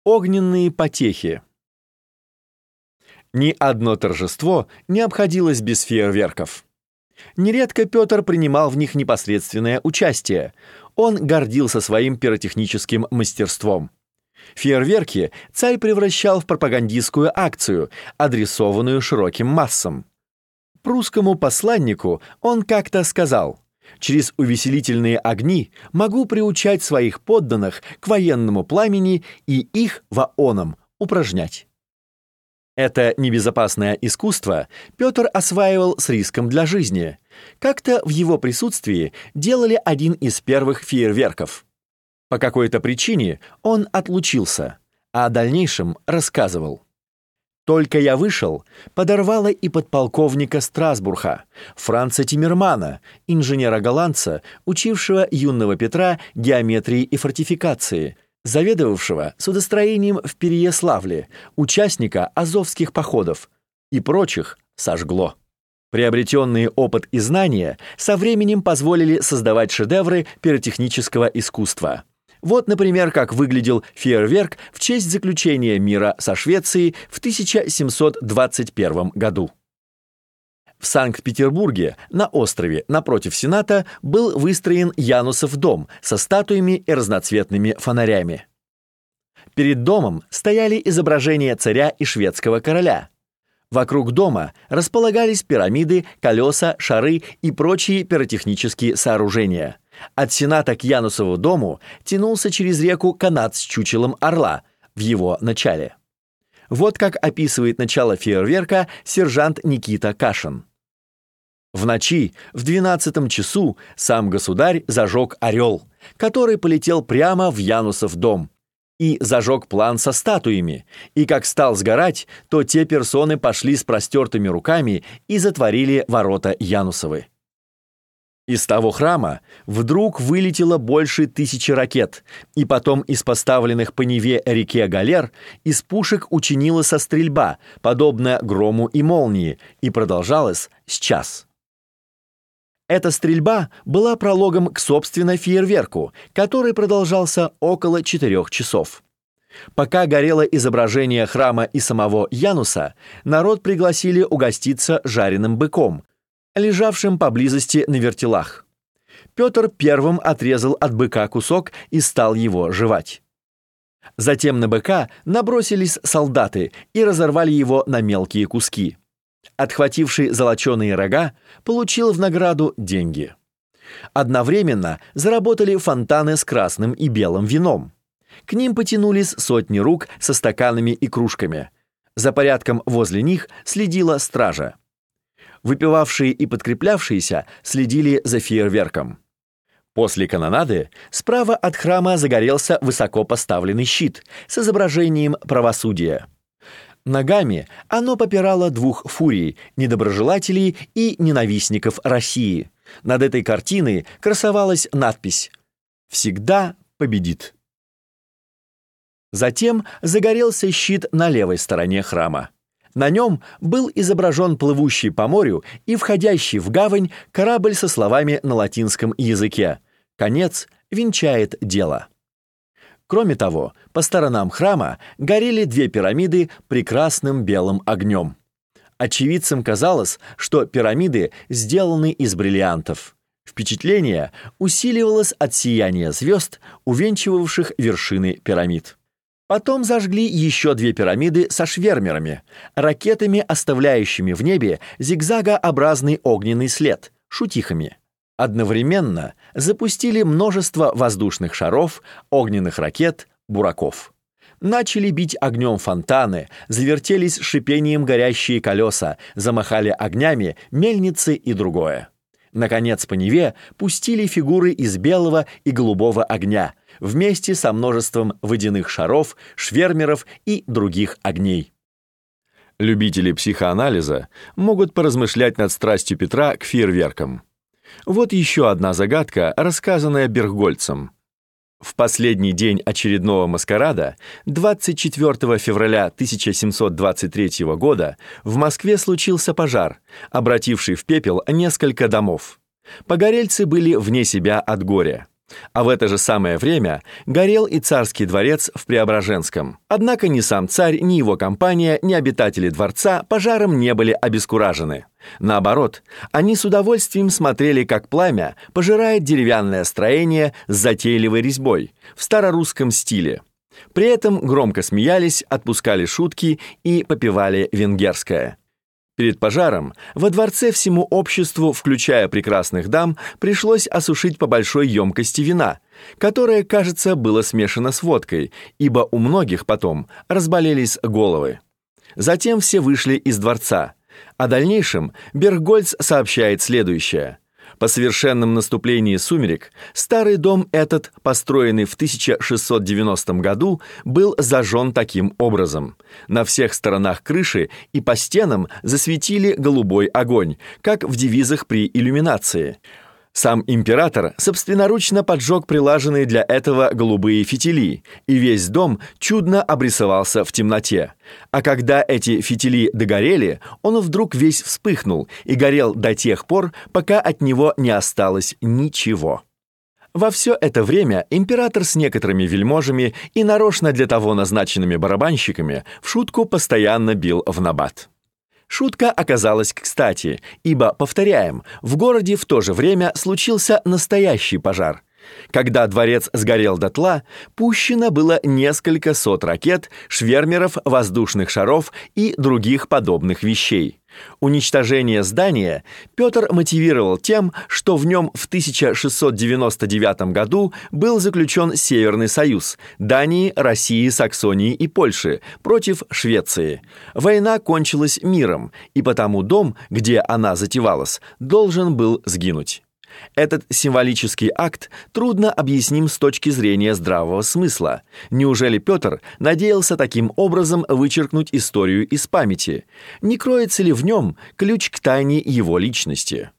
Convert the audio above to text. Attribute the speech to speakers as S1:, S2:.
S1: Огненные потехи. Ни одно торжество не обходилось без фейерверков. Нередко Петр принимал в них непосредственное участие. Он гордился своим пиротехническим мастерством. Фейерверки царь превращал в пропагандистскую акцию, адресованную широким массам. Прусскому посланнику он как-то сказал: «Через увеселительные огни могу приучать своих подданных к военному пламени и их вооном упражнять». Это небезопасное искусство Петр осваивал с риском для жизни. Как-то в его присутствии делали один из первых фейерверков. По какой-то причине он отлучился, а о дальнейшем рассказывал. «Только я вышел, подорвало и подполковника Страсбурга, Франца Тиммермана, инженера-голландца, учившего юного Петра геометрии и фортификации, заведовавшего судостроением в Переяславле, участника азовских походов и прочих сожгло». Приобретенные опыт и знания со временем позволили создавать шедевры пиротехнического искусства. Вот, например, как выглядел фейерверк в честь заключения мира со Швецией в 1721 году. В Санкт-Петербурге, на острове напротив Сената, был выстроен Янусов дом со статуями и разноцветными фонарями. Перед домом стояли изображения царя и шведского короля. Вокруг дома располагались пирамиды, колеса, шары и прочие пиротехнические сооружения. От Сената к Янусову дому тянулся через реку канат с чучелом орла в его начале. Вот как описывает начало фейерверка сержант Никита Кашин. В ночи, в 12 часу, сам государь зажег орел, который полетел прямо в Янусов дом, и зажег план со статуями, и как стал сгорать, то те персоны пошли с простертыми руками и затворили ворота Янусовы. Из того храма вдруг вылетело больше 1000 ракет, и потом из поставленных по Неве реке галер из пушек учинилась стрельба, подобная грому и молнии, и продолжалась с час. Эта стрельба была прологом к, собственно, фейерверку, который продолжался около 4 часов. Пока горело изображение храма и самого Януса, народ пригласили угоститься жареным быком, лежавшим поблизости на вертелах. Петр первым отрезал от быка кусок и стал его жевать. Затем на быка набросились солдаты и разорвали его на мелкие куски. Отхвативший золоченые рога получил в награду деньги. Одновременно заработали фонтаны с красным и белым вином. К ним потянулись сотни рук со стаканами и кружками. За порядком возле них следила стража. Выпивавшие и подкреплявшиеся следили за фейерверком. После канонады справа от храма загорелся высоко поставленный щит с изображением правосудия. Ногами оно попирало 2 фурий, недоброжелателей и ненавистников России. Над этой картиной красовалась надпись «Всегда победит». Затем загорелся щит на левой стороне храма. На нем был изображен плывущий по морю и входящий в гавань корабль со словами на латинском языке «Конец венчает дело». Кроме того, по сторонам храма горели 2 пирамиды прекрасным белым огнем. Очевидцам казалось, что пирамиды сделаны из бриллиантов. Впечатление усиливалось от сияния звезд, увенчивавших вершины пирамид. Потом зажгли еще 2 пирамиды со швермерами, ракетами, оставляющими в небе зигзагообразный огненный след, шутихами. Одновременно запустили множество воздушных шаров, огненных ракет, бураков. Начали бить огнем фонтаны, завертелись с шипением горящие колеса, замахали огнями мельницы и другое. Наконец по Неве пустили фигуры из белого и голубого огня, вместе со множеством водяных шаров, швермеров и других огней. Любители психоанализа могут поразмышлять над страстью Петра к фейерверкам. Вот еще одна загадка, рассказанная Берггольцем. В последний день очередного маскарада, 24 февраля 1723 года, в Москве случился пожар, обративший в пепел несколько домов. Погорельцы были вне себя от горя. А в это же самое время горел и царский дворец в Преображенском. Однако ни сам царь, ни его компания, ни обитатели дворца пожаром не были обескуражены. Наоборот, они с удовольствием смотрели, как пламя пожирает деревянное строение с затейливой резьбой в старорусском стиле. При этом громко смеялись, отпускали шутки и попивали венгерское. Перед пожаром во дворце всему обществу, включая прекрасных дам, пришлось осушить по большой емкости вина, которое, кажется, было смешано с водкой, ибо у многих потом разболелись головы. Затем все вышли из дворца. О дальнейшем Берггольц сообщает следующее. По совершенном наступлении сумерек старый дом этот, построенный в 1690 году, был зажжен таким образом. На всех сторонах крыши и по стенам засветили голубой огонь, как в девизах при иллюминации. Сам император собственноручно поджег прилаженные для этого голубые фитили, и весь дом чудно обрисовался в темноте. А когда эти фитили догорели, он вдруг весь вспыхнул и горел до тех пор, пока от него не осталось ничего. Во все это время император с некоторыми вельможами и нарочно для того назначенными барабанщиками в шутку постоянно бил в набат. Шутка оказалась кстати, ибо, повторяем, в городе в то же время случился настоящий пожар. Когда дворец сгорел дотла, пущено было несколько сот ракет, швермеров, воздушных шаров и других подобных вещей. Уничтожение здания Петр мотивировал тем, что в нем в 1699 году был заключен Северный союз Дании, России, Саксонии и Польши против Швеции. Война кончилась миром, и потому дом, где она затевалась, должен был сгинуть. Этот символический акт трудно объясним с точки зрения здравого смысла. Неужели Петр надеялся таким образом вычеркнуть историю из памяти? Не кроется ли в нем ключ к тайне его личности?